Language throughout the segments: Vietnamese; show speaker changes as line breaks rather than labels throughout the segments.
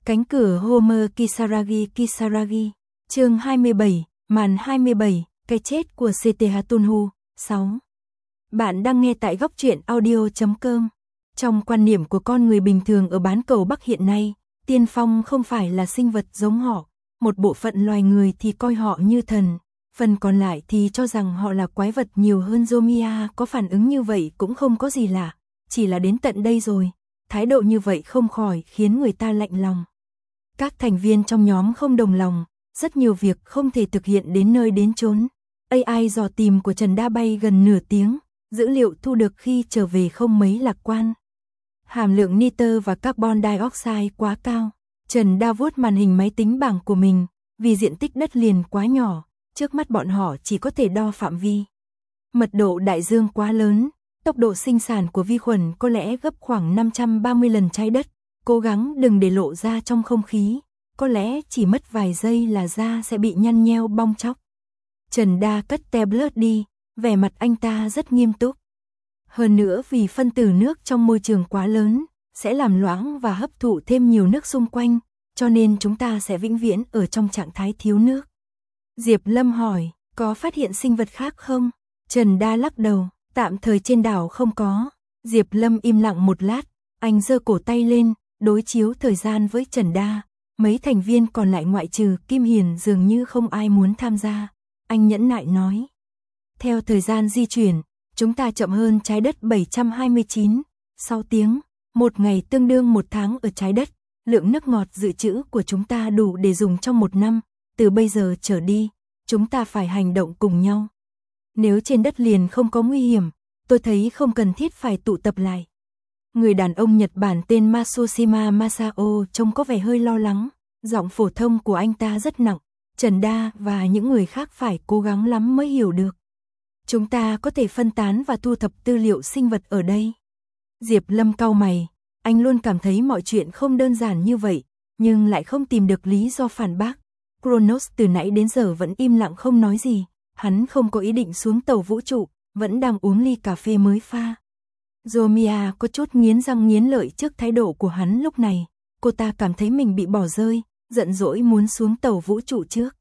Cánh cửa Homer Kisaragi. Chương 27, màn 27, cái chết của Setehatunhu. 6. Bạn đang nghe tại góc truyện audio.com. Trong quan niệm của con người bình thường ở bán cầu Bắc hiện nay, tiên phong không phải là sinh vật giống họ, một bộ phận loài người thì coi họ như thần, phần còn lại thì cho rằng họ là quái vật nhiều hơn. Zomia có phản ứng như vậy cũng không có gì lạ, chỉ là đến tận đây rồi, thái độ như vậy không khỏi khiến người ta lạnh lòng. Các thành viên trong nhóm không đồng lòng, rất nhiều việc không thể thực hiện đến nơi đến chốn. AI dò tìm của Trần Đa bay gần nửa tiếng, dữ liệu thu được khi trở về không mấy lạc quan. Hàm lượng nitơ và carbon dioxide quá cao. Trần Đa vuốt màn hình máy tính bảng của mình, vì diện tích đất liền quá nhỏ, trước mắt bọn họ chỉ có thể đo phạm vi. Mật độ đại dương quá lớn, tốc độ sinh sản của vi khuẩn có lẽ gấp khoảng 530 lần trái đất, cố gắng đừng để lộ ra trong không khí, có lẽ chỉ mất vài giây là da sẽ bị nhăn nheo bong tróc. Trần Đa cất tablet đi, vẻ mặt anh ta rất nghiêm túc. Hơn nữa vì phân tử nước trong môi trường quá lớn, sẽ làm loãng và hấp thụ thêm nhiều nước xung quanh, cho nên chúng ta sẽ vĩnh viễn ở trong trạng thái thiếu nước. Diệp Lâm hỏi, có phát hiện sinh vật khác không? Trần Đa lắc đầu, tạm thời trên đảo không có. Diệp Lâm im lặng một lát, anh giơ cổ tay lên, đối chiếu thời gian với Trần Đa. Mấy thành viên còn lại ngoại trừ Kim Hiền dường như không ai muốn tham gia. Anh nhẫn nại nói, theo thời gian di chuyển, chúng ta chậm hơn trái đất 729 tiếng, một ngày tương đương một tháng ở trái đất. Lượng nước ngọt dự trữ của chúng ta đủ để dùng trong một năm, từ bây giờ trở đi, chúng ta phải hành động cùng nhau. Nếu trên đất liền không có nguy hiểm, tôi thấy không cần thiết phải tụ tập lại. Người đàn ông Nhật Bản tên Matsushima Masao trông có vẻ hơi lo lắng, giọng phổ thông của anh ta rất nặng, Trần Đa và những người khác phải cố gắng lắm mới hiểu được. Chúng ta có thể phân tán và thu thập tư liệu sinh vật ở đây. Diệp Lâm cau mày, anh luôn cảm thấy mọi chuyện không đơn giản như vậy, nhưng lại không tìm được lý do phản bác. Kronos từ nãy đến giờ vẫn im lặng không nói gì, hắn không có ý định xuống tàu vũ trụ, vẫn đang uống ly cà phê mới pha. Zomia có chút nghiến răng nghiến lợi trước thái độ của hắn lúc này, cô ta cảm thấy mình bị bỏ rơi, giận dỗi muốn xuống tàu vũ trụ trước.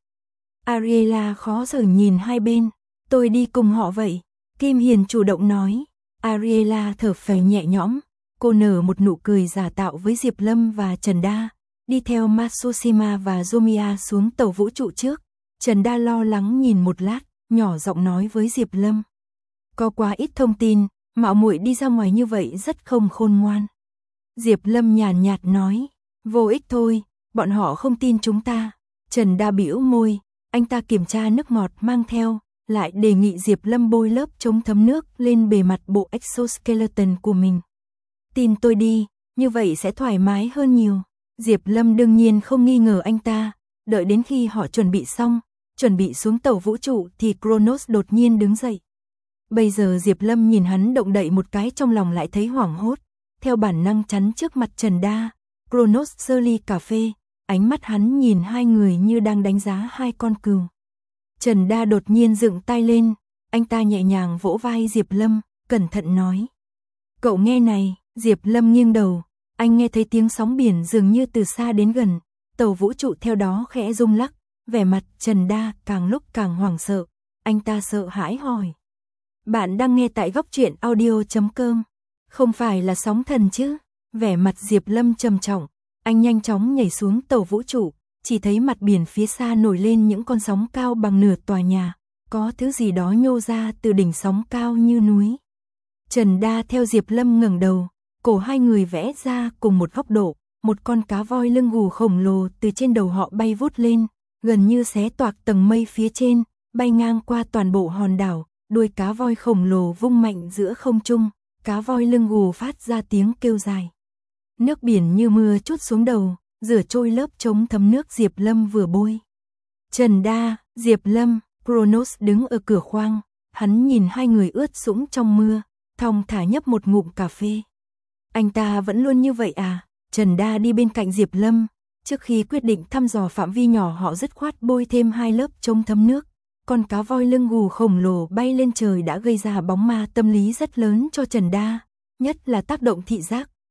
Ariela khó xử nhìn hai bên, tôi đi cùng họ vậy. Kim Hiền chủ động nói. Ariela thở phào nhẹ nhõm, cô nở một nụ cười giả tạo với Diệp Lâm và Trần Đa, đi theo Matsushima và Zomia xuống tàu vũ trụ trước. Trần Đa lo lắng nhìn một lát, nhỏ giọng nói với Diệp Lâm, có quá ít thông tin, mạo muội đi ra ngoài như vậy rất không khôn ngoan. Diệp Lâm nhàn nhạt nói, vô ích thôi, bọn họ không tin chúng ta. Trần Đa bĩu môi, anh ta kiểm tra nước ngọt mang theo, lại đề nghị Diệp Lâm bôi lớp chống thấm nước lên bề mặt bộ exoskeleton của mình. Tin tôi đi, như vậy sẽ thoải mái hơn nhiều. Diệp Lâm đương nhiên không nghi ngờ anh ta, đợi đến khi họ chuẩn bị xong, chuẩn bị xuống tàu vũ trụ thì Kronos đột nhiên đứng dậy. Bây giờ Diệp Lâm nhìn hắn động đậy một cái trong lòng lại thấy hoảng hốt, theo bản năng chắn trước mặt Trần Đa. Kronos giơ ly cà phê, ánh mắt hắn nhìn hai người như đang đánh giá hai con cừu. Trần Đa đột nhiên dựng tay lên, anh ta nhẹ nhàng vỗ vai Diệp Lâm, cẩn thận nói, cậu nghe này. Diệp Lâm nghiêng đầu, anh nghe thấy tiếng sóng biển dường như từ xa đến gần, tàu vũ trụ theo đó khẽ rung lắc, vẻ mặt Trần Đa càng lúc càng hoảng sợ, anh ta sợ hãi hỏi, bạn đang nghe tại góc truyện audio.com, không phải là sóng thần chứ? Vẻ mặt Diệp Lâm trầm trọng, anh nhanh chóng nhảy xuống tàu vũ trụ, chỉ thấy mặt biển phía xa nổi lên những con sóng cao bằng nửa tòa nhà, có thứ gì đó nhô ra từ đỉnh sóng cao như núi. Trần Đa theo Diệp Lâm ngẩng đầu, cổ hai người vẽ ra cùng một góc độ, một con cá voi lưng gù khổng lồ từ trên đầu họ bay vút lên, gần như xé toạc tầng mây phía trên, bay ngang qua toàn bộ hòn đảo, đuôi cá voi khổng lồ vung mạnh giữa không trung, cá voi lưng gù phát ra tiếng kêu dài. Nước biển như mưa trút xuống đầu, rửa trôi lớp chống thấm nước Diệp Lâm vừa bôi. Trần Đa, Diệp Lâm, Kronos đứng ở cửa khoang, hắn nhìn hai người ướt sũng trong mưa, thong thả nhấp một ngụm cà phê. Anh ta vẫn luôn như vậy à? Trần Đa đi bên cạnh Diệp Lâm, trước khi quyết định thăm dò phạm vi nhỏ họ dứt khoát bôi thêm hai lớp chống thấm nước. Con cá voi lưng gù khổng lồ bay lên trời đã gây ra bóng ma tâm lý rất lớn cho Trần Đa, nhất là tác động thị giác,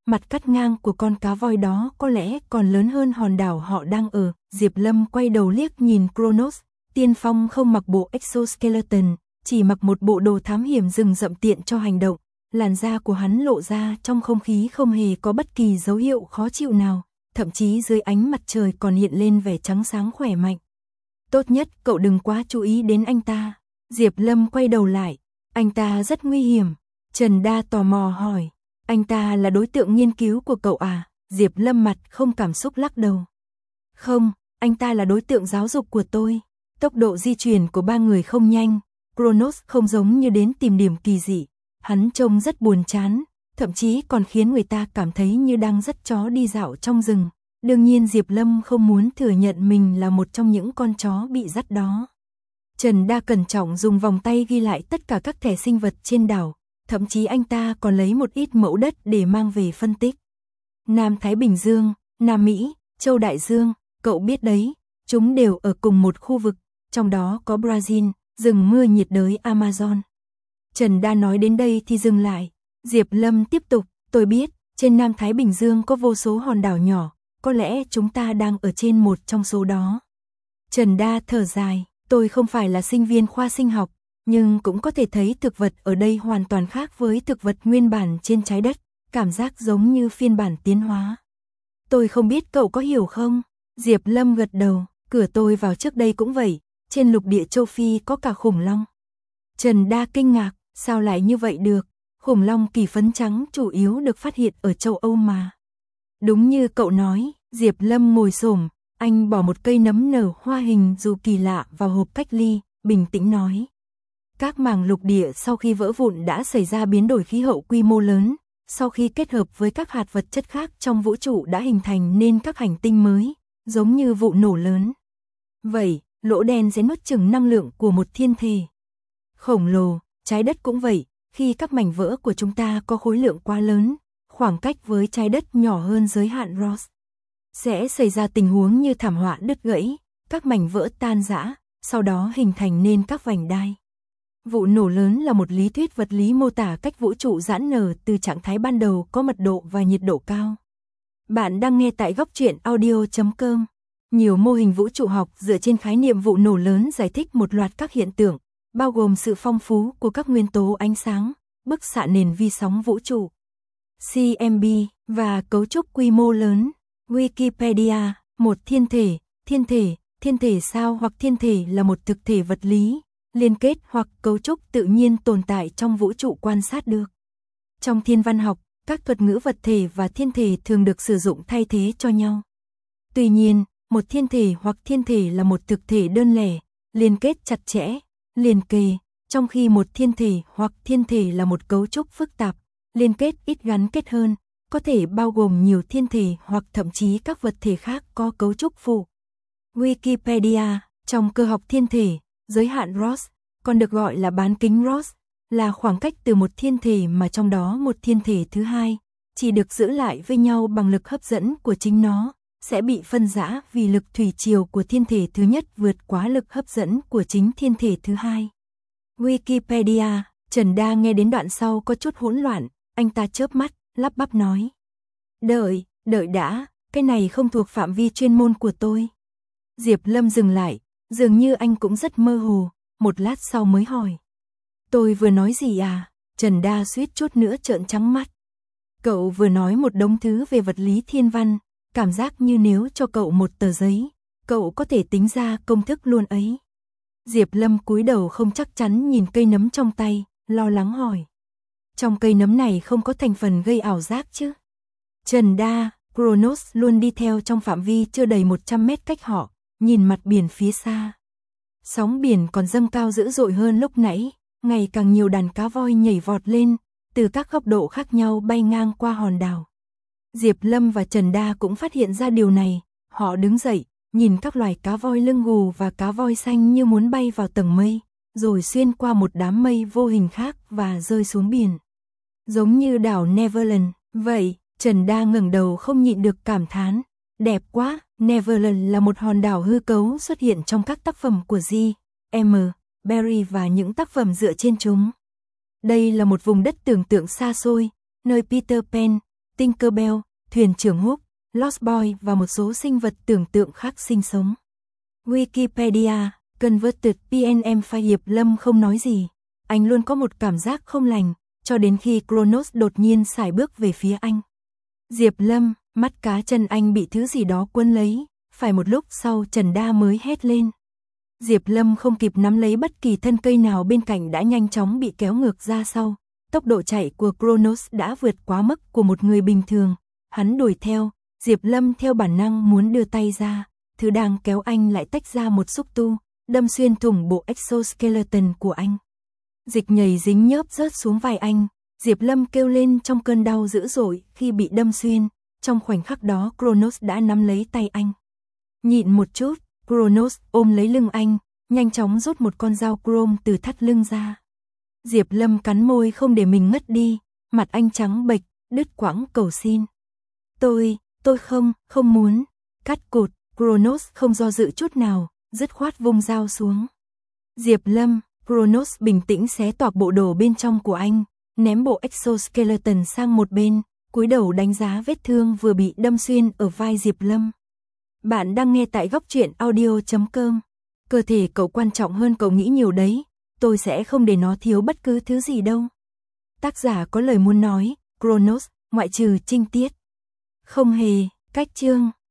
mặt cắt ngang của con cá voi đó có lẽ còn lớn hơn hòn đảo họ đang ở. Diệp Lâm quay đầu liếc nhìn Kronos, tiên phong không mặc bộ exoskeleton, chỉ mặc một bộ đồ thám hiểm rừng rậm tiện cho hành động. Làn da của hắn lộ ra trong không khí không hề có bất kỳ dấu hiệu khó chịu nào, thậm chí dưới ánh mặt trời còn hiện lên vẻ trắng sáng khỏe mạnh. Tốt nhất cậu đừng quá chú ý đến anh ta. Diệp Lâm quay đầu lại, anh ta rất nguy hiểm. Trần Đa tò mò hỏi, anh ta là đối tượng nghiên cứu của cậu à? Diệp Lâm mặt không cảm xúc lắc đầu. Không, anh ta là đối tượng giáo dục của tôi. Tốc độ di chuyển của ba người không nhanh, Kronos không giống như đến tìm điểm kỳ dị. Hắn trông rất buồn chán, thậm chí còn khiến người ta cảm thấy như đang dắt chó đi dạo trong rừng. Đương nhiên Diệp Lâm không muốn thừa nhận mình là một trong những con chó bị dắt đó. Trần Đa cẩn trọng dùng vòng tay ghi lại tất cả các thẻ sinh vật trên đảo, thậm chí anh ta còn lấy một ít mẫu đất để mang về phân tích. Nam Thái Bình Dương, Nam Mỹ, Châu Đại Dương, cậu biết đấy, chúng đều ở cùng một khu vực, trong đó có Brazil, rừng mưa nhiệt đới Amazon. Trần Đa nói đến đây thì dừng lại. Diệp Lâm tiếp tục, tôi biết, trên Nam Thái Bình Dương có vô số hòn đảo nhỏ, có lẽ chúng ta đang ở trên một trong số đó. Trần Đa thở dài, tôi không phải là sinh viên khoa sinh học, nhưng cũng có thể thấy thực vật ở đây hoàn toàn khác với thực vật nguyên bản trên trái đất, cảm giác giống như phiên bản tiến hóa. Tôi không biết cậu có hiểu không? Diệp Lâm gật đầu, cửa tôi vào trước đây cũng vậy, trên lục địa châu Phi có cả khủng long. Trần Đa kinh ngạc, sao lại như vậy được? Khủng long kỳ phấn trắng chủ yếu được phát hiện ở châu Âu mà. Đúng như cậu nói, Diệp Lâm ngồi xổm, anh bỏ một cây nấm nở hoa hình dù kỳ lạ vào hộp cách ly, bình tĩnh nói. Các mảng lục địa sau khi vỡ vụn đã xảy ra biến đổi khí hậu quy mô lớn, sau khi kết hợp với các hạt vật chất khác trong vũ trụ đã hình thành nên các hành tinh mới, giống như vụ nổ lớn. Vậy, lỗ đen sẽ nuốt chửng năng lượng của một thiên thể khổng lồ, trái đất cũng vậy, khi các mảnh vỡ của chúng ta có khối lượng quá lớn, khoảng cách với trái đất nhỏ hơn giới hạn Ross, sẽ xảy ra tình huống như thảm họa đứt gãy, các mảnh vỡ tan rã, sau đó hình thành nên các vành đai. Vụ nổ lớn là một lý thuyết vật lý mô tả cách vũ trụ giãn nở từ trạng thái ban đầu có mật độ và nhiệt độ cao. Bạn đang nghe tại góc truyện audio.com. Nhiều mô hình vũ trụ học dựa trên khái niệm vụ nổ lớn giải thích một loạt các hiện tượng, bao gồm sự phong phú của các nguyên tố ánh sáng, bức xạ nền vi sóng vũ trụ, CMB, và cấu trúc quy mô lớn. Wikipedia, một thiên thể sao hoặc thiên thể là một thực thể vật lý, liên kết hoặc cấu trúc tự nhiên tồn tại trong vũ trụ quan sát được. Trong thiên văn học, các thuật ngữ vật thể và thiên thể thường được sử dụng thay thế cho nhau. Tuy nhiên, một thiên thể hoặc thiên thể là một thực thể đơn lẻ, liên kết chặt chẽ, liền kề, trong khi một thiên thể hoặc thiên thể là một cấu trúc phức tạp, liên kết ít gắn kết hơn, có thể bao gồm nhiều thiên thể hoặc thậm chí các vật thể khác có cấu trúc phụ. Wikipedia, trong cơ học thiên thể, giới hạn Ross, còn được gọi là bán kính Ross, là khoảng cách từ một thiên thể mà trong đó một thiên thể thứ hai, chỉ được giữ lại với nhau bằng lực hấp dẫn của chính nó, sẽ bị phân rã vì lực thủy triều của thiên thể thứ nhất vượt quá lực hấp dẫn của chính thiên thể thứ hai. Wikipedia, Trần Đa nghe đến đoạn sau có chút hỗn loạn, anh ta chớp mắt, lắp bắp nói. Đợi đã, cái này không thuộc phạm vi chuyên môn của tôi. Diệp Lâm dừng lại, dường như anh cũng rất mơ hồ, một lát sau mới hỏi. Tôi vừa nói gì à? Trần Đa suýt chút nữa trợn trắng mắt. Cậu vừa nói một đống thứ về vật lý thiên văn, cảm giác như nếu cho cậu một tờ giấy, cậu có thể tính ra công thức luôn ấy. Diệp Lâm cúi đầu không chắc chắn nhìn cây nấm trong tay, lo lắng hỏi. Trong cây nấm này không có thành phần gây ảo giác chứ? Trần Đa, Kronos luôn đi theo trong phạm vi chưa đầy 100 mét cách họ, nhìn mặt biển phía xa. Sóng biển còn dâng cao dữ dội hơn lúc nãy, ngày càng nhiều đàn cá voi nhảy vọt lên, từ các góc độ khác nhau bay ngang qua hòn đảo. Diệp Lâm và Trần Đa cũng phát hiện ra điều này, họ đứng dậy, nhìn các loài cá voi lưng gù và cá voi xanh như muốn bay vào tầng mây, rồi xuyên qua một đám mây vô hình khác và rơi xuống biển. Giống như đảo Neverland, vậy, Trần Đa ngẩng đầu không nhịn được cảm thán, đẹp quá. Neverland là một hòn đảo hư cấu xuất hiện trong các tác phẩm của J.M. Barrie và những tác phẩm dựa trên chúng. Đây là một vùng đất tưởng tượng xa xôi, nơi Peter Pan, Tinkerbell, thuyền trưởng Hook, Lost Boy và một số sinh vật tưởng tượng khác sinh sống. Wikipedia, Converted PNM Phai Diệp Lâm không nói gì. Anh luôn có một cảm giác không lành, cho đến khi Kronos đột nhiên sải bước về phía anh. Diệp Lâm, mắt cá chân anh bị thứ gì đó quấn lấy, phải một lúc sau Trần Đa mới hét lên. Diệp Lâm không kịp nắm lấy bất kỳ thân cây nào bên cạnh đã nhanh chóng bị kéo ngược ra sau. Tốc độ chạy của Kronos đã vượt quá mức của một người bình thường. Hắn đuổi theo, Diệp Lâm theo bản năng muốn đưa tay ra. Thứ đang kéo anh lại tách ra một xúc tu, đâm xuyên thủng bộ exoskeleton của anh. Dịch nhầy dính nhớp rớt xuống vai anh. Diệp Lâm kêu lên trong cơn đau dữ dội khi bị đâm xuyên. Trong khoảnh khắc đó Kronos đã nắm lấy tay anh. Nhịn một chút, Kronos ôm lấy lưng anh, nhanh chóng rút một con dao chrome từ thắt lưng ra. Diệp Lâm cắn môi không để mình ngất đi, mặt anh trắng bệch, đứt quãng cầu xin. Tôi không muốn. Cắt cụt, Kronos không do dự chút nào, dứt khoát vung dao xuống. Diệp Lâm, Kronos bình tĩnh xé toạc bộ đồ bên trong của anh, ném bộ exoskeleton sang một bên, cúi đầu đánh giá vết thương vừa bị đâm xuyên ở vai Diệp Lâm. Bạn đang nghe tại Góc Truyện Audio.com. Cơ thể cậu quan trọng hơn cậu nghĩ nhiều đấy, tôi sẽ không để nó thiếu bất cứ thứ gì đâu. Tác giả có lời muốn nói, Kronos, ngoại trừ trinh tiết. Không hề, cách chương.